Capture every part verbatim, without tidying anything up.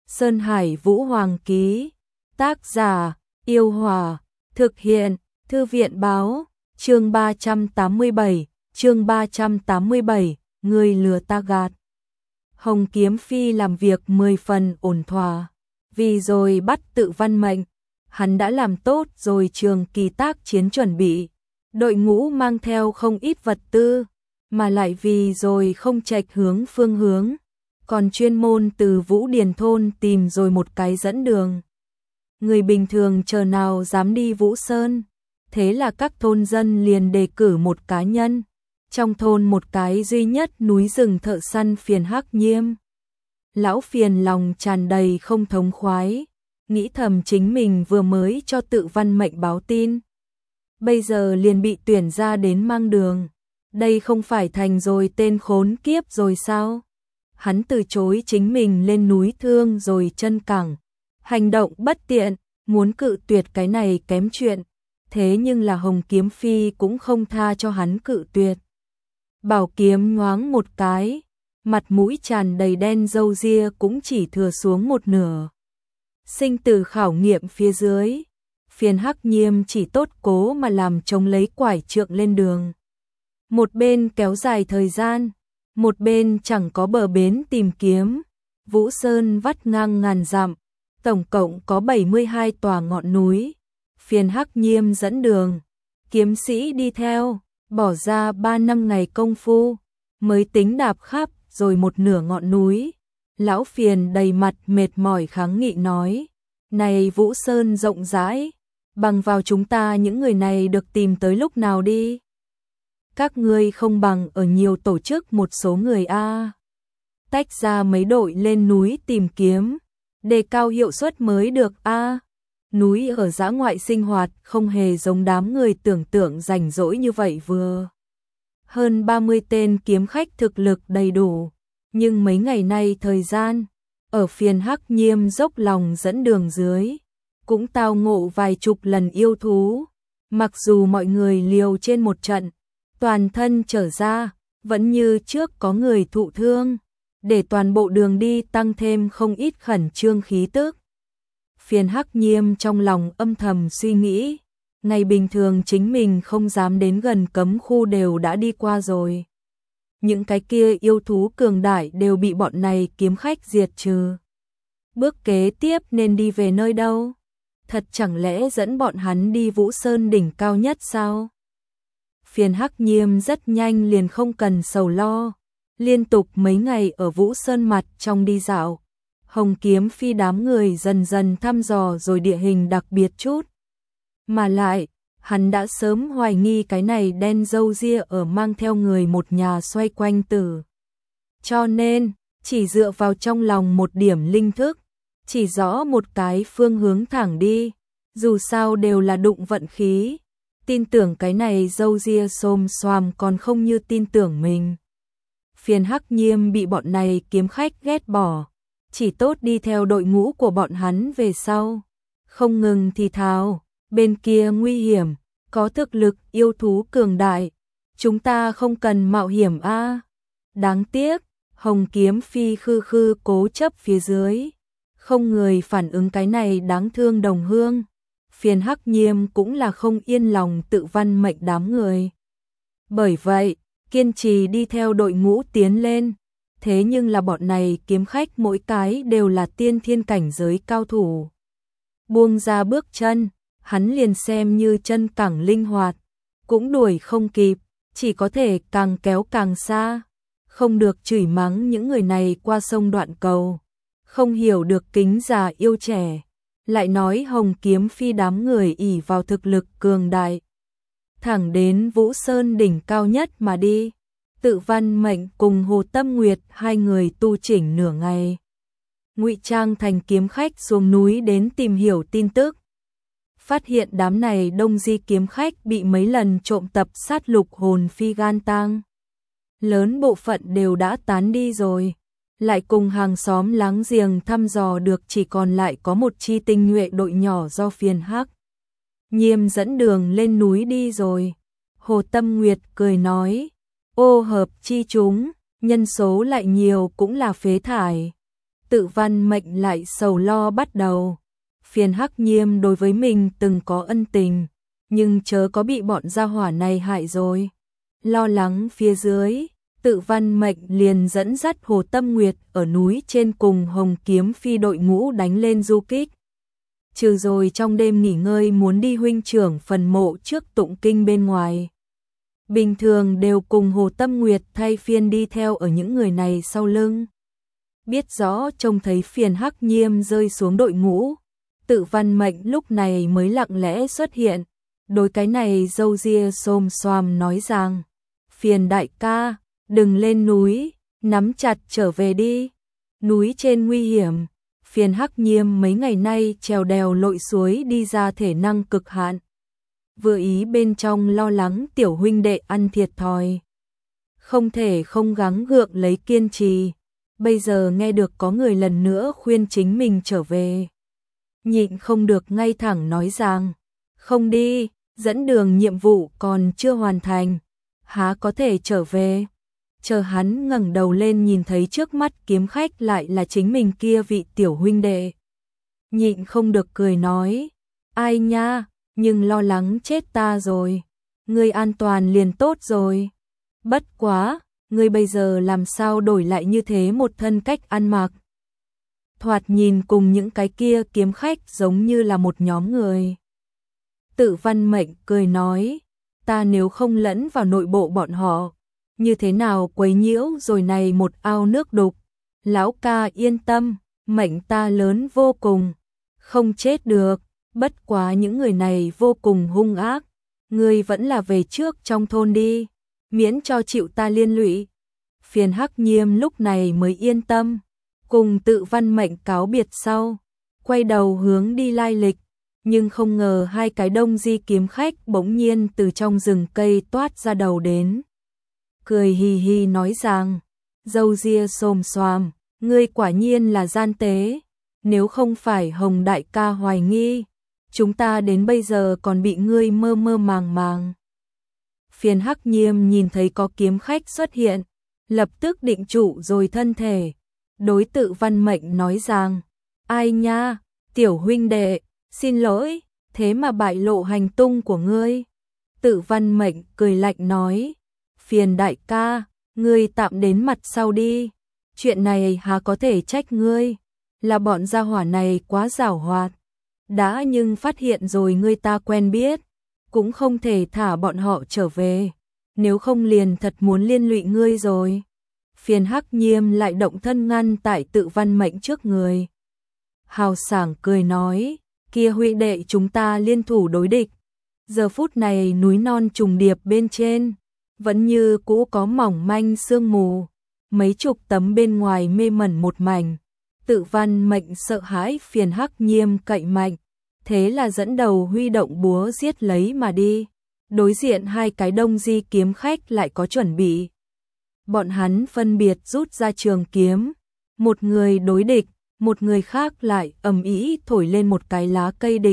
Sơn Hải Vũ Hoàng ký. Tác giả: Yêu Hòa. Thực hiện: Thư viện báo. Chương ba trăm tám mươi bảy, chương ba trăm tám mươi bảy, người lừa ta gạt. Hồng Kiếm Phi làm việc mười phần ổn thỏa, vì rồi bắt Tự Văn mệnh, hắn đã làm tốt rồi trường kỳ tác chiến chuẩn bị, đội ngũ mang theo không ít vật tư, mà lại vì rồi không chệch hướng phương hướng, còn chuyên môn từ Vũ Điền thôn tìm rồi một cái dẫn đường. Người bình thường chờ nào dám đi Vũ Sơn, thế là các thôn dân liền đề cử một cá nhân, trong thôn một cái duy nhất núi rừng thợ săn Phiền Hắc Nhiêm. Lão Phiền lòng tràn đầy không thống khoái, nghĩ thầm chính mình vừa mới cho Tự Văn mệnh báo tin, bây giờ liền bị tuyển ra đến mang đường, đây không phải thành rồi tên khốn kiếp rồi sao? Hắn từ chối chính mình lên núi thương rồi chân cẳng, hành động bất tiện, muốn cự tuyệt cái này kém chuyện, thế nhưng là Hồng Kiếm Phi cũng không tha cho hắn cự tuyệt. Bảo kiếm nhoáng một cái, mặt mũi tràn đầy đen râu ria cũng chỉ thừa xuống một nửa. Sinh tử khảo nghiệm phía dưới, Phiền Hắc Nhiêm chỉ tốt cố mà làm chống lấy quải trượng lên đường. Một bên kéo dài thời gian, một bên chẳng có bờ bến tìm kiếm. Vũ Sơn vắt ngang ngàn dặm, tổng cộng có bảy mươi hai tòa ngọn núi. Phiền Hắc Nhiêm dẫn đường, kiếm sĩ đi theo, bỏ ra ba năm ngày công phu, mới tính đạp khắp rồi một nửa ngọn núi. Lão Phiền đầy mặt mệt mỏi kháng nghị nói, này Vũ Sơn rộng rãi, bằng vào chúng ta những người này được tìm tới lúc nào đi? Các ngươi không bằng ở nhiều tổ chức một số người a, tách ra mấy đội lên núi tìm kiếm, đề cao hiệu suất mới được a. Núi ở dã ngoại sinh hoạt không hề giống đám người tưởng tượng rảnh rỗi như vậy vừa. Hơn ba mươi tên kiếm khách thực lực đầy đủ, nhưng mấy ngày nay thời gian, ở Phiền Hắc Nhiêm dốc lòng dẫn đường dưới, cũng tao ngộ vài chục lần yêu thú. Mặc dù mọi người liều trên một trận, toàn thân trở ra, vẫn như trước có người thụ thương, để toàn bộ đường đi tăng thêm không ít khẩn trương khí tức. Phiền Hắc Nhiêm trong lòng âm thầm suy nghĩ, ngày bình thường chính mình không dám đến gần cấm khu đều đã đi qua rồi. Những cái kia yêu thú cường đại đều bị bọn này kiếm khách diệt trừ. Bước kế tiếp nên đi về nơi đâu? Thật chẳng lẽ dẫn bọn hắn đi Vũ Sơn đỉnh cao nhất sao? Phiền Hắc Nhiêm rất nhanh liền không cần sầu lo, liên tục mấy ngày ở Vũ Sơn mặt trong đi dạo. Hồng Kiếm Phi đám người dần dần thăm dò rồi địa hình đặc biệt chút. Mà lại, hắn đã sớm hoài nghi cái này đen râu ria ở mang theo người một nhà xoay quanh tử. Cho nên, chỉ dựa vào trong lòng một điểm linh thức, chỉ rõ một cái phương hướng thẳng đi, dù sao đều là đụng vận khí. Tin tưởng cái này râu ria xồm xoàm còn không như tin tưởng mình. Phiền Hắc Nhiêm bị bọn này kiếm khách ghét bỏ, chỉ tốt đi theo đội ngũ của bọn hắn về sau. Không ngừng thì thào, bên kia nguy hiểm, có thực lực yêu thú cường đại, chúng ta không cần mạo hiểm a. Đáng tiếc, Hồng Kiếm Phi khư khư cố chấp phía dưới, không người phản ứng cái này đáng thương đồng hương. Phiền Hắc Nhiêm cũng là không yên lòng Tự Văn mệnh đám người. Bởi vậy, kiên trì đi theo đội ngũ tiến lên. Thế nhưng là bọn này kiếm khách mỗi cái đều là tiên thiên cảnh giới cao thủ. Buông ra bước chân, hắn liền xem như chân cẳng linh hoạt, cũng đuổi không kịp, chỉ có thể càng kéo càng xa. Không được chửi mắng những người này qua sông đoạn cầu, không hiểu được kính già yêu trẻ. Lại nói Hồng Kiếm Phi đám người ỷ vào thực lực cường đại, thẳng đến Vũ Sơn đỉnh cao nhất mà đi. Tự Văn mệnh cùng Hồ Tâm Nguyệt hai người tu chỉnh nửa ngày, ngụy trang thành kiếm khách xuống núi đến tìm hiểu tin tức. Phát hiện đám này đông di kiếm khách bị mấy lần trộm tập sát lục hồn phi gan tang, lớn bộ phận đều đã tán đi rồi. Lại cùng hàng xóm láng giềng thăm dò được chỉ còn lại có một chi tinh nhuệ đội nhỏ do Phiền Hắc Nhiêm dẫn đường lên núi đi rồi. Hồ Tâm Nguyệt cười nói, ô hợp chi chúng, nhân số lại nhiều cũng là phế thải. Tự Văn Mệnh lại sầu lo bắt đầu. Phiền Hắc Nhiêm đối với mình từng có ân tình, nhưng chớ có bị bọn gia hỏa này hại rồi. Lo lắng phía dưới, Tự Văn Mệnh liền dẫn dắt Hồ Tâm Nguyệt ở núi trên cùng Hồng Kiếm Phi đội ngũ đánh lên du kích. Trừ rồi trong đêm nghỉ ngơi muốn đi huynh trưởng phần mộ trước tụng kinh bên ngoài. Bình thường đều cùng Hồ Tâm Nguyệt thay phiên đi theo ở những người này sau lưng. Biết rõ trông thấy Phiền Hắc Nhiêm rơi xuống đội ngũ, Tự Văn Mệnh lúc này mới lặng lẽ xuất hiện. Đối cái này râu ria xồm xoàm nói rằng, Phiền đại ca, đừng lên núi, nắm chặt trở về đi. Núi trên nguy hiểm, Phiền Hắc Nhiêm mấy ngày nay trèo đèo lội suối đi ra thể năng cực hạn. Vừa ý bên trong lo lắng tiểu huynh đệ ăn thiệt thòi. Không thể không gắng gượng lấy kiên trì. Bây giờ nghe được có người lần nữa khuyên chính mình trở về. Nhịn không được ngay thẳng nói rằng, không đi, dẫn đường nhiệm vụ còn chưa hoàn thành, há có thể trở về. Chờ hắn ngẩng đầu lên nhìn thấy trước mắt kiếm khách lại là chính mình kia vị tiểu huynh đệ. Nhịn không được cười nói, ai nha, nhưng lo lắng chết ta rồi, ngươi an toàn liền tốt rồi. Bất quá, ngươi bây giờ làm sao đổi lại như thế một thân cách ăn mặc. Thoạt nhìn cùng những cái kia kiếm khách giống như là một nhóm người. Tự Văn Mệnh cười nói, ta nếu không lẫn vào nội bộ bọn họ, như thế nào quấy nhiễu rồi này một ao nước đục. Lão ca yên tâm, mệnh ta lớn vô cùng, không chết được. Bất quá những người này vô cùng hung ác, ngươi vẫn là về trước trong thôn đi, miễn cho chịu ta liên lụy. Phiền Hắc Nhiêm lúc này mới yên tâm, cùng Tự Văn Mệnh cáo biệt sau, quay đầu hướng đi lai lịch, nhưng không ngờ hai cái đông di kiếm khách bỗng nhiên từ trong rừng cây toát ra đầu đến. Cười hì hì nói rằng, râu ria xồm xoàm, ngươi quả nhiên là gian tế, nếu không phải Hồng đại ca hoài nghi, chúng ta đến bây giờ còn bị ngươi mơ mơ màng màng. Phiền Hắc Nhiêm nhìn thấy có kiếm khách xuất hiện, lập tức định trụ rồi thân thể. Đối Tự Văn Mệnh nói rằng, ai nha, tiểu huynh đệ, xin lỗi, thế mà bại lộ hành tung của ngươi. Tự Văn Mệnh cười lạnh nói, Phiền đại ca, ngươi tạm đến mặt sau đi, chuyện này há có thể trách ngươi, là bọn gia hỏa này quá giảo hoạt. Đã nhưng phát hiện rồi ngươi ta quen biết, cũng không thể thả bọn họ trở về, nếu không liền thật muốn liên lụy ngươi rồi. Phiền Hắc Nhiêm lại động thân ngăn tại Tự Văn Mệnh trước người. Hào sảng cười nói, kia huynh đệ chúng ta liên thủ đối địch. Giờ phút này núi non trùng điệp bên trên, vẫn như cũ có mỏng manh sương mù, mấy chục tấm bên ngoài mê mẩn một mảnh. Tự Văn Mệnh sợ hãi Phiền Hắc Nhiêm cậy mạnh, thế là dẫn đầu huy động búa giết lấy mà đi. Đối diện hai cái đông di kiếm khách lại có chuẩn bị. Bọn hắn phân biệt rút ra trường kiếm, một người đối địch, một người khác lại ầm ĩ thổi lên một cái lá cây địch.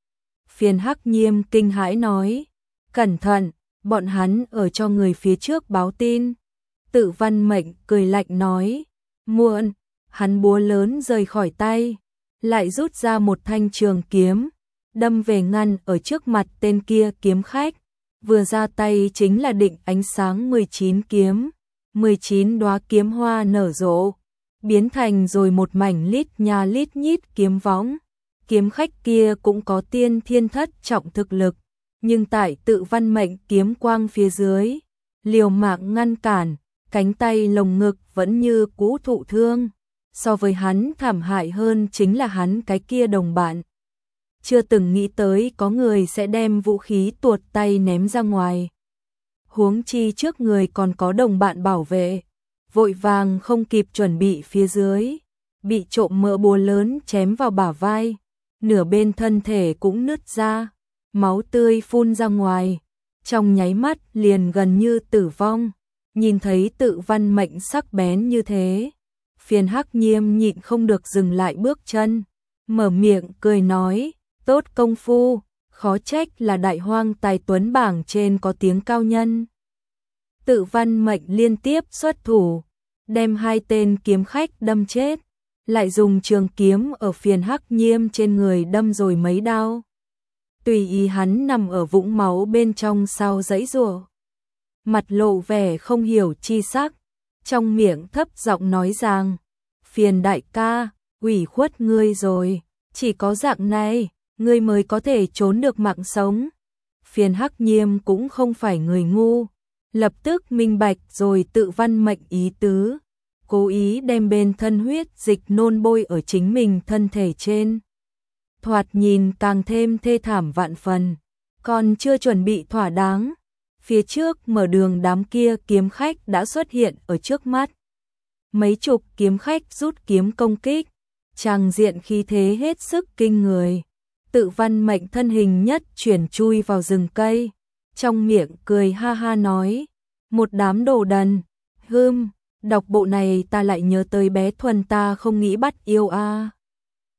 Phiền Hắc Nhiêm kinh hãi nói, cẩn thận, bọn hắn ở cho người phía trước báo tin. Tự Văn Mệnh cười lạnh nói, muộn. Hắn búa lớn rời khỏi tay, lại rút ra một thanh trường kiếm, đâm về ngăn ở trước mặt tên kia kiếm khách. Vừa ra tay chính là định ánh sáng mười chín kiếm, mười chín đóa kiếm hoa nở rộ, biến thành rồi một mảnh lít nha lít nhít kiếm võng. Kiếm khách kia cũng có tiên thiên thất trọng thực lực, nhưng tại Tự Văn Mệnh kiếm quang phía dưới, liều mạng ngăn cản, cánh tay lồng ngực vẫn như cũ thụ thương. So với hắn thảm hại hơn chính là hắn cái kia đồng bạn. Chưa từng nghĩ tới có người sẽ đem vũ khí tuột tay ném ra ngoài. Huống chi trước người còn có đồng bạn bảo vệ. Vội vàng không kịp chuẩn bị phía dưới, bị trộm mỡ búa lớn chém vào bả vai. Nửa bên thân thể cũng nứt ra, máu tươi phun ra ngoài. Trong nháy mắt liền gần như tử vong. Nhìn thấy Tự Văn Mệnh sắc bén như thế, Phiền Hắc Nhiêm nhịn không được dừng lại bước chân, mở miệng cười nói, tốt công phu, khó trách là đại hoang tài tuấn bảng trên có tiếng cao nhân. Tự Văn Mệnh liên tiếp xuất thủ, đem hai tên kiếm khách đâm chết, lại dùng trường kiếm ở Phiền Hắc Nhiêm trên người đâm rồi mấy đao. Tùy ý hắn nằm ở vũng máu bên trong sau giãy giụa, mặt lộ vẻ không hiểu chi sắc, trong miệng thấp giọng nói rằng: "Phiền đại ca, ủy khuất ngươi rồi, chỉ có dạng này, ngươi mới có thể trốn được mạng sống." Phiền Hắc Nhiêm cũng không phải người ngu, lập tức minh bạch rồi tự văn mệnh ý tứ, cố ý đem bên thân huyết dịch nôn bôi ở chính mình thân thể trên. Thoạt nhìn càng thêm thê thảm vạn phần, còn chưa chuẩn bị thỏa đáng, phía trước mở đường đám kia kiếm khách đã xuất hiện ở trước mắt. Mấy chục kiếm khách rút kiếm công kích, tràng diện khí thế hết sức kinh người. Tự văn mệnh thân hình nhất chuyển chui vào rừng cây, trong miệng cười ha ha nói: "Một đám đồ đần, hưm, đọc bộ này ta lại nhớ tới bé Thuần ta không nghĩ bắt yêu a."